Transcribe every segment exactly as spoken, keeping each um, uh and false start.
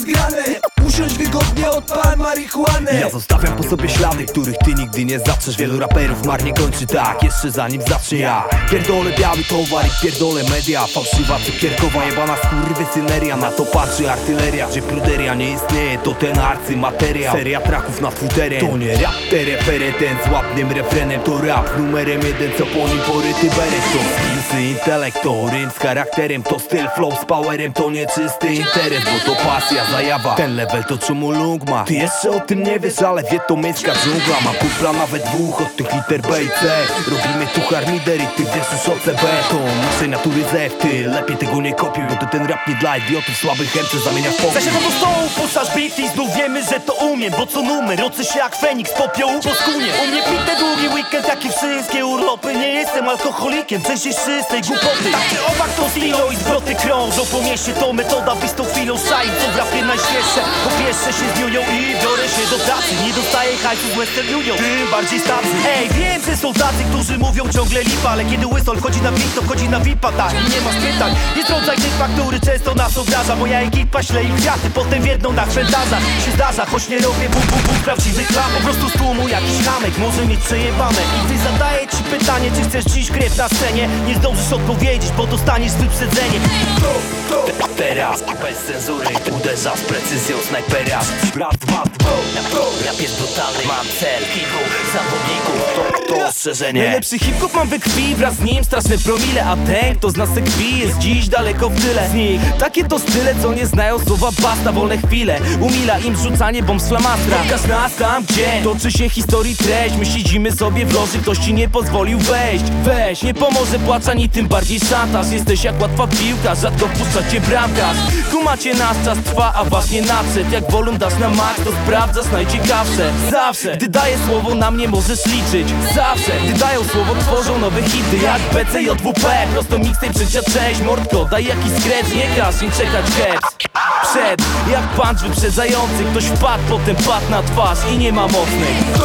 grane. Usiądź wygodnie, odpal marihuanę. Ja zostawiam po sobie ślady, których ty nigdy nie zatrzesz. Wielu raperów marnie kończy tak, jeszcze zanim zacznę ja. Pierdolę biały towar i pierdolę media. Fałszywa cukierkowa, jebana skurwysyneria. Na to patrzy artyleria, gdzie pruderia nie istnieje, to ten arcymateria. Seria traków na twitterze, to nie rap. Tereferę ten z łapnym refrenem, to rap numerem jeden, co po nim poryty beret. To skillsy, intelekt, to rym z charakterem. To styl, flow z powerem, to nieczysty interes. Bo to pasja, zajawa, ten level to czumulung ma. Ty jeszcze o tym nie wiesz, ale wie to miejska dżungla. Mam kupla nawet dwóch od tych liter B i C. Robimy tu harmider i ty wiesz już o C B. To naszej natury zew, ty lepiej tego nie kopiuj. Bo to ten rap nie dla idiotów, słabych chętce zamienia w pokój. Zasiadam do stołu, puszczasz beat i znów wiemy, że to umiem. Bo co numer, rocy się jak Feniks, popiołu po skunie. U mnie pite długi weekend, jak i wszystkie urlopy. Nie jestem alkoholikiem, częściej z czystej głupoty. Tak czy owak to stilo i zwroty krążą po mieście. To metoda wystą chwilą szaj, co w rapie najświeższe. Popieszę się z niunią i biorę się do pracy. Nie dostaję hajsu z Western Union, tym bardziej stacy. Ej, wiem, że są tacy, którzy mówią ciągle lipa. Ale kiedy łysol wchodzi na beat, to wchodzi na vipa, tak. I nie masz pytań, jest rodzaj typa, który często nas obraża. Moja ekipa śle ich kwiaty, potem jedną na cmentarzach się zdarza, choć nie robię bum bum bum prawdziwych klam. Po prostu z tłumu jakiś hamek może mieć przejebane. I gdy zadaję ci pytanie, czy chcesz dziś krew na scenie, nie zdążysz odpowiedzieć, bo dostaniesz wyprzedzenie. Teraz bez cenzury uderza z precyzją snajpera. Raz, dwa, dwa. Rap jest brutalny, mam cel, kilku zawodników. To, to ostrzeżenie. Najlepszy hip-hop mam we krwi, wraz z nim straszne promile. A ten, kto z nas se kpi, jest dziś daleko w tyle z nich. Takie to style, co nie znają słowa basta. Wolne chwile, umila im rzucanie bomb z flamastra. Pokaż nas tam, gdzie toczy się historii treść. My siedzimy sobie w loży, ktoś ci nie pozwolił wejść. Weź, nie pomoże płacz, ani tym bardziej szantaż. Jesteś jak łatwa piłka, rzadko wpuszcza cię bramkarz. Tu macie nasz czas trwa, a właśnie nadszedł. Jak wolum dasz na max, to sprawdzasz najciekawsze. Zawsze, gdy daję słowo, na mnie możesz liczyć. Zawsze, gdy dają słowo, tworzą nowe hity. Jak B C J W P, prosto mixtape trzecia część. Mordko, daj jakiś scratch, nie każ im czekać heads. Przed, jak punch wyprzedzający. Ktoś wpadł, potem padł na twarz i nie ma mocnych.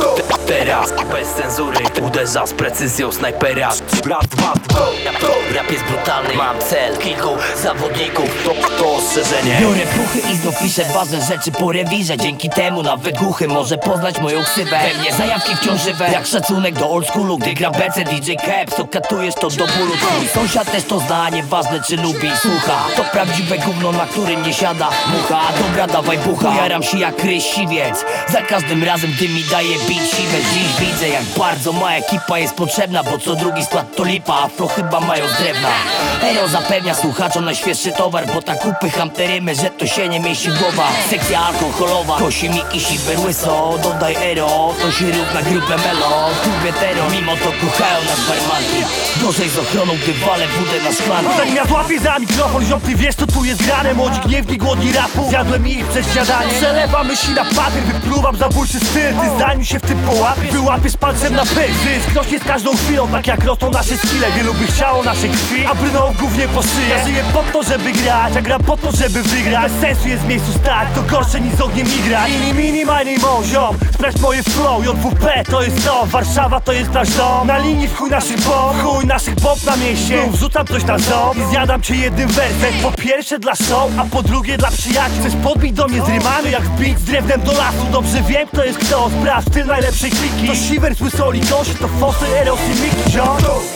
Teraz bez cenzury uderza z precyzją snajpera. Raz, dwa, dwa. Rap jest brutalny, mam cel, kilku zawodników. To, to ostrzeżenie. Biorę puchy i znów piszę ważne rzeczy po rewirze. Dzięki temu nawet głuchy może poznać moją ksywę. We mnie zajawki wciąż żywe, jak szacunek do oldschoolu. Gdy gra B C D J Caps, to katujesz to do bólu. Twój sąsiad też to zna, nieważne czy lubi i słucha. To prawdziwe gówno, na którym nie siada mucha. Dobra, dawaj bucha, jaram się jak rysiwiec. Za każdym razem, gdy mi daje beat siwe. Dziś widzę, jak bardzo moja ekipa jest potrzebna. Bo co drugi skład to lipa, a flow chyba mają z drewna. Ero zapewnia słuchaczom najświeższy towar, bo tak upycham te rymy, że to się nie mieści w głowa. Sekcja alkoholowa, kosi mi i siwer łyso. Dodaj ero, to się równa grupę melo. Tubie tero, mimo to kochają nas barmanki. Gorzej z ochroną, gdy walę wódę na szklankę. Zanim ja złapię za mikrofon, ziom, ty wiesz co tu jest grane. Młodzi gniewni, głodni rapu, zjadłem ich przez śniadanie. Przelewam myśli na papier, wypluwam zabójczy styl. Ty zanim się w tym połapiesz, wyłapiesz palcem na pyk. Zysk rośnie z każdą chwilą, tak jak rosną nasze skille. Wielu by chciało naszej krwi, a brnął głównie po szyję. Ja żyję po to, żeby grać, a gram po to, żeby wygrać. Bez sensu jest w miejscu stać, to gorsze niż z ogniem igrać. Mini, mini, mini, mo, ziom, sprawdź moje flow. J W P to jest to, Warszawa to jest nasz dom. Na linii w chuj naszych bomb, chuj naszych bomb na mieście. Wrzucam coś na ząb i zjadam cię jednym wersem. Po pierwsze dla show, a po drugie dla przyjaciół. Chcesz podbić do mnie z rymami, jak wbić z drewnem do lasu. Dobrze wiem kto jest kto, sprawdź styl najlepszej kliki. To siwer, słysoli, kości, to fosy, eros i miki, ziom.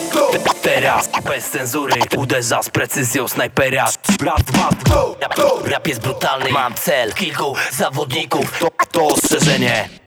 Teraz bez cenzury uderza z precyzją snajpera. Raz, dwa, dwa. Rap jest brutalny, mam cel, kilku zawodników. To, to ostrzeżenie.